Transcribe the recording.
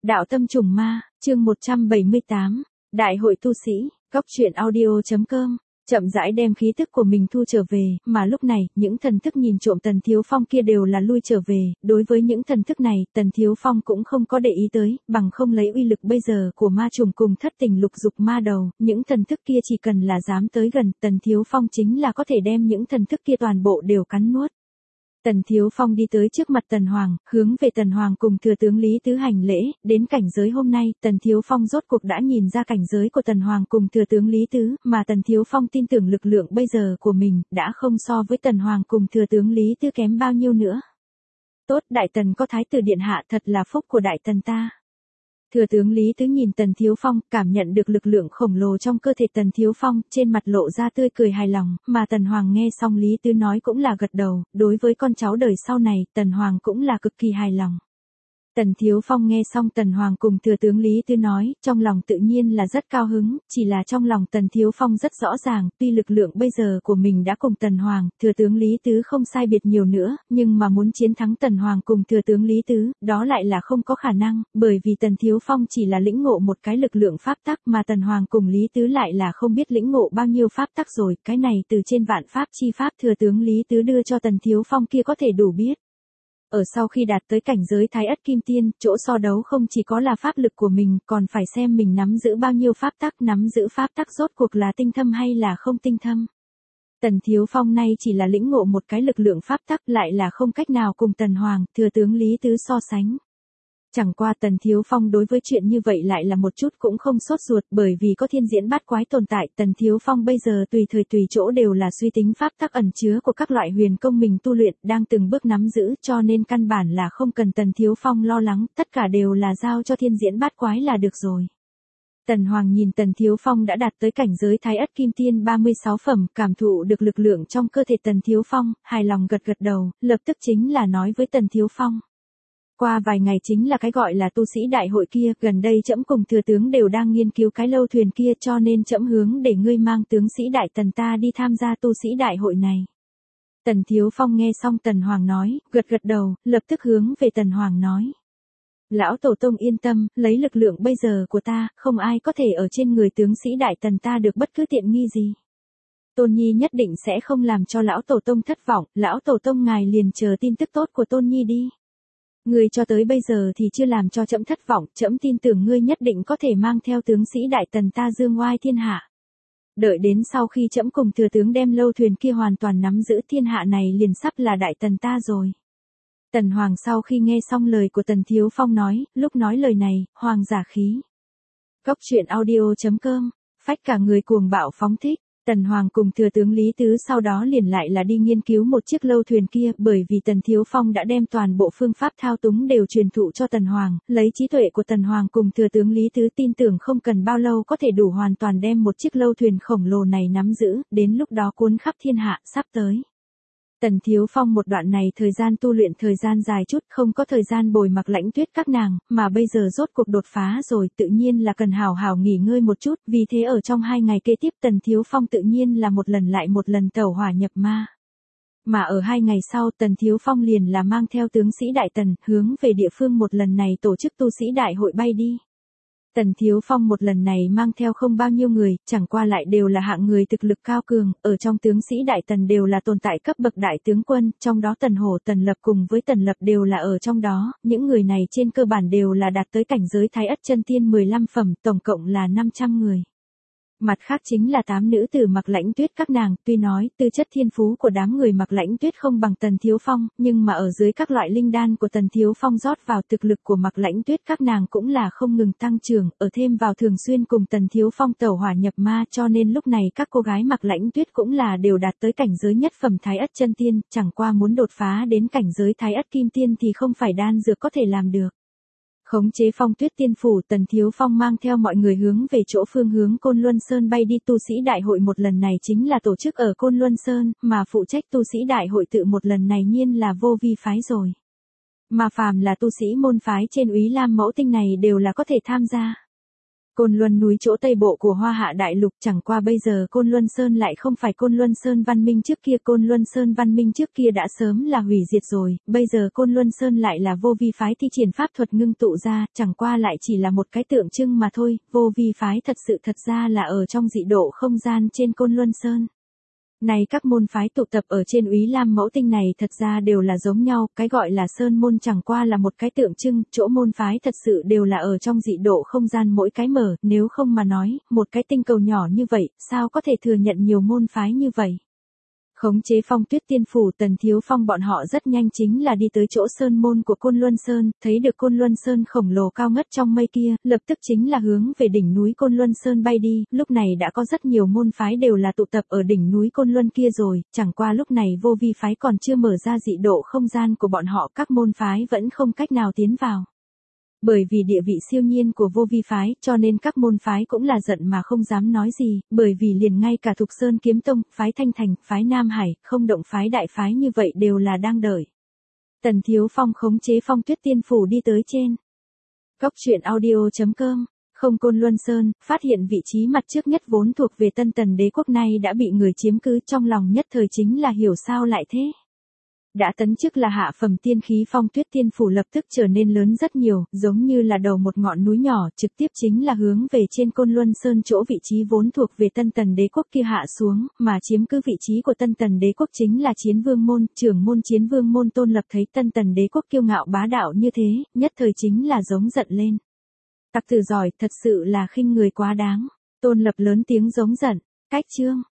Đạo tâm trùng ma, chương 178, Đại hội tu sĩ, góc truyện audio.com, chậm rãi đem khí tức của mình thu trở về, mà lúc này, những thần thức nhìn trộm Tần Thiếu Phong kia đều là lui trở về, đối với những thần thức này, Tần Thiếu Phong cũng không có để ý tới, bằng không lấy uy lực bây giờ của ma trùng cùng thất tình lục dục ma đầu, những thần thức kia chỉ cần là dám tới gần, Tần Thiếu Phong chính là có thể đem những thần thức kia toàn bộ đều cắn nuốt. Tần Thiếu Phong đi tới trước mặt Tần Hoàng, hướng về Tần Hoàng cùng thừa tướng Lý Tứ hành lễ, đến cảnh giới hôm nay, Tần Thiếu Phong rốt cuộc đã nhìn ra cảnh giới của Tần Hoàng cùng thừa tướng Lý Tứ, mà Tần Thiếu Phong tin tưởng lực lượng bây giờ của mình, đã không so với Tần Hoàng cùng thừa tướng Lý Tứ kém bao nhiêu nữa. Tốt, Đại Tần có Thái tử Điện Hạ thật là phúc của Đại Tần ta. Thừa tướng Lý Tứ nhìn Tần Thiếu Phong, cảm nhận được lực lượng khổng lồ trong cơ thể Tần Thiếu Phong, trên mặt lộ ra tươi cười hài lòng, mà Tần Hoàng nghe xong Lý Tứ nói cũng là gật đầu, đối với con cháu đời sau này, Tần Hoàng cũng là cực kỳ hài lòng. Tần Thiếu Phong nghe xong Tần Hoàng cùng thừa tướng Lý Tứ nói, trong lòng tự nhiên là rất cao hứng, chỉ là trong lòng Tần Thiếu Phong rất rõ ràng, tuy lực lượng bây giờ của mình đã cùng Tần Hoàng, thừa tướng Lý Tứ không sai biệt nhiều nữa, nhưng mà muốn chiến thắng Tần Hoàng cùng thừa tướng Lý Tứ, đó lại là không có khả năng, bởi vì Tần Thiếu Phong chỉ là lĩnh ngộ một cái lực lượng pháp tắc mà Tần Hoàng cùng Lý Tứ lại là không biết lĩnh ngộ bao nhiêu pháp tắc rồi, cái này từ trên vạn pháp chi pháp thừa tướng Lý Tứ đưa cho Tần Thiếu Phong kia có thể đủ biết. Ở sau khi đạt tới cảnh giới Thái Ất Kim Tiên, chỗ so đấu không chỉ có là pháp lực của mình, còn phải xem mình nắm giữ bao nhiêu pháp tắc, nắm giữ pháp tắc rốt cuộc là tinh thâm hay là không tinh thâm. Tần Thiếu Phong nay chỉ là lĩnh ngộ một cái lực lượng pháp tắc lại là không cách nào cùng Tần Hoàng, thừa tướng Lý Tứ so sánh. Chẳng qua Tần Thiếu Phong đối với chuyện như vậy lại là một chút cũng không sốt ruột, bởi vì có thiên diễn bát quái tồn tại, Tần Thiếu Phong bây giờ tùy thời tùy chỗ đều là suy tính pháp tắc ẩn chứa của các loại huyền công mình tu luyện, đang từng bước nắm giữ, cho nên căn bản là không cần Tần Thiếu Phong lo lắng, tất cả đều là giao cho thiên diễn bát quái là được rồi. Tần Hoàng nhìn Tần Thiếu Phong đã đạt tới cảnh giới Thái Ất Kim Tiên 36 phẩm, cảm thụ được lực lượng trong cơ thể Tần Thiếu Phong, hài lòng gật gật đầu, lập tức chính là nói với Tần Thiếu Phong. Qua vài ngày chính là cái gọi là tu sĩ đại hội kia, gần đây trẫm cùng thừa tướng đều đang nghiên cứu cái lâu thuyền kia, cho nên trẫm hướng để ngươi mang tướng sĩ Đại Tần ta đi tham gia tu sĩ đại hội này. Tần Thiếu Phong nghe xong Tần Hoàng nói, gật gật đầu, lập tức hướng về Tần Hoàng nói. Lão Tổ Tông yên tâm, lấy lực lượng bây giờ của ta, không ai có thể ở trên người tướng sĩ Đại Tần ta được bất cứ tiện nghi gì. Tôn Nhi nhất định sẽ không làm cho Lão Tổ Tông thất vọng, Lão Tổ Tông ngài liền chờ tin tức tốt của Tôn Nhi đi. Ngươi cho tới bây giờ thì chưa làm cho trẫm thất vọng, trẫm tin tưởng ngươi nhất định có thể mang theo tướng sĩ Đại Tần ta dương oai thiên hạ. Đợi đến sau khi trẫm cùng thừa tướng đem lâu thuyền kia hoàn toàn nắm giữ thiên hạ này liền sắp là Đại Tần ta rồi. Tần Hoàng sau khi nghe xong lời của Tần Thiếu Phong nói, lúc nói lời này, hoàng giả khí. Góc truyện audio.com, phách cả người cuồng bạo phóng thích. Tần Hoàng cùng thừa tướng Lý Tứ sau đó liền lại là đi nghiên cứu một chiếc lâu thuyền kia, bởi vì Tần Thiếu Phong đã đem toàn bộ phương pháp thao túng đều truyền thụ cho Tần Hoàng, lấy trí tuệ của Tần Hoàng cùng thừa tướng Lý Tứ tin tưởng không cần bao lâu có thể đủ hoàn toàn đem một chiếc lâu thuyền khổng lồ này nắm giữ, đến lúc đó cuốn khắp thiên hạ, sắp tới. Tần Thiếu Phong một đoạn này thời gian tu luyện thời gian dài chút, không có thời gian bồi mặc Lãnh Tuyết các nàng, mà bây giờ rốt cuộc đột phá rồi, tự nhiên là cần hào hào nghỉ ngơi một chút, vì thế ở trong 2 ngày kế tiếp Tần Thiếu Phong tự nhiên là một lần lại một lần tẩu hỏa nhập ma. Mà ở 2 ngày sau Tần Thiếu Phong liền là mang theo tướng sĩ Đại Tần, hướng về địa phương một lần này tổ chức tu sĩ đại hội bay đi. Tần Thiếu Phong một lần này mang theo không bao nhiêu người, chẳng qua lại đều là hạng người thực lực cao cường, ở trong tướng sĩ Đại Tần đều là tồn tại cấp bậc đại tướng quân, trong đó Tần Hổ Tần Lập cùng với Tần Lập đều là ở trong đó, những người này trên cơ bản đều là đạt tới cảnh giới Thái Ất Chân Tiên 15 phẩm, tổng cộng là 500 người. Mặt khác chính là 8 nữ tử mặc Lãnh Tuyết các nàng, tuy nói tư chất thiên phú của đám người mặc Lãnh Tuyết không bằng Tần Thiếu Phong, nhưng mà ở dưới các loại linh đan của Tần Thiếu Phong rót vào thực lực của mặc Lãnh Tuyết các nàng cũng là không ngừng tăng trưởng, ở thêm vào thường xuyên cùng Tần Thiếu Phong tẩu hỏa nhập ma, cho nên lúc này các cô gái mặc Lãnh Tuyết cũng là đều đạt tới cảnh giới nhất phẩm Thái Ất Chân Tiên, chẳng qua muốn đột phá đến cảnh giới Thái Ất Kim Tiên thì không phải đan dược có thể làm được. Khống chế Phong Tuyết Tiên phủ, Tần Thiếu Phong mang theo mọi người hướng về chỗ phương hướng Côn Luân Sơn bay đi, tu sĩ đại hội một lần này chính là tổ chức ở Côn Luân Sơn, mà phụ trách tu sĩ đại hội tự một lần này nhiên là Vô Vi phái rồi. Mà phàm là tu sĩ môn phái trên Úy Lam Mẫu Tinh này đều là có thể tham gia. Côn Luân núi chỗ tây bộ của Hoa Hạ Đại Lục, chẳng qua bây giờ Côn Luân Sơn lại không phải Côn Luân Sơn văn minh trước kia, Côn Luân Sơn văn minh trước kia đã sớm là hủy diệt rồi, bây giờ Côn Luân Sơn lại là vô vi phái thi triển pháp thuật ngưng tụ ra, chẳng qua lại chỉ là một cái tượng trưng mà thôi, vô vi phái thật sự thật ra là ở trong dị độ không gian trên Côn Luân Sơn. Này các môn phái tụ tập ở trên Úy Lam Mẫu Tinh này thật ra đều là giống nhau, cái gọi là sơn môn chẳng qua là một cái tượng trưng, chỗ môn phái thật sự đều là ở trong dị độ không gian mỗi cái mở, nếu không mà nói, một cái tinh cầu nhỏ như vậy, sao có thể thừa nhận nhiều môn phái như vậy. Khống chế Phong Tuyết Tiên Phủ, Tần Thiếu Phong bọn họ rất nhanh chính là đi tới chỗ sơn môn của Côn Luân Sơn, thấy được Côn Luân Sơn khổng lồ cao ngất trong mây kia, lập tức chính là hướng về đỉnh núi Côn Luân Sơn bay đi, lúc này đã có rất nhiều môn phái đều là tụ tập ở đỉnh núi Côn Luân kia rồi, chẳng qua lúc này vô vi phái còn chưa mở ra dị độ không gian của bọn họ, các môn phái vẫn không cách nào tiến vào. Bởi vì địa vị siêu nhiên của vô vi phái, cho nên các môn phái cũng là giận mà không dám nói gì, bởi vì liền ngay cả Thục Sơn Kiếm Tông, phái Thanh Thành, phái Nam Hải, không động phái đại phái như vậy đều là đang đợi. Tần Thiếu Phong khống chế Phong Tuyết Tiên Phủ đi tới trên. Góc truyện audio.com. Không Côn Luân Sơn, phát hiện vị trí mặt trước nhất vốn thuộc về Tân Tần Đế quốc này đã bị người chiếm cứ, trong lòng nhất thời chính là hiểu sao lại thế. Đã tấn chức là hạ phẩm tiên khí, Phong Tuyết Tiên Phủ lập tức trở nên lớn rất nhiều, giống như là đầu một ngọn núi nhỏ, trực tiếp chính là hướng về trên Côn Luân Sơn chỗ vị trí vốn thuộc về Tân Tần Đế quốc kia hạ xuống, mà chiếm cứ vị trí của Tân Tần Đế quốc chính là Chiến Vương môn, trưởng môn Chiến Vương môn Tôn Lập thấy Tân Tần Đế quốc kiêu ngạo bá đạo như thế, nhất thời chính là giống giận lên. Tặc tử giỏi, thật sự là khinh người quá đáng. Tôn Lập lớn tiếng giống giận, cách chương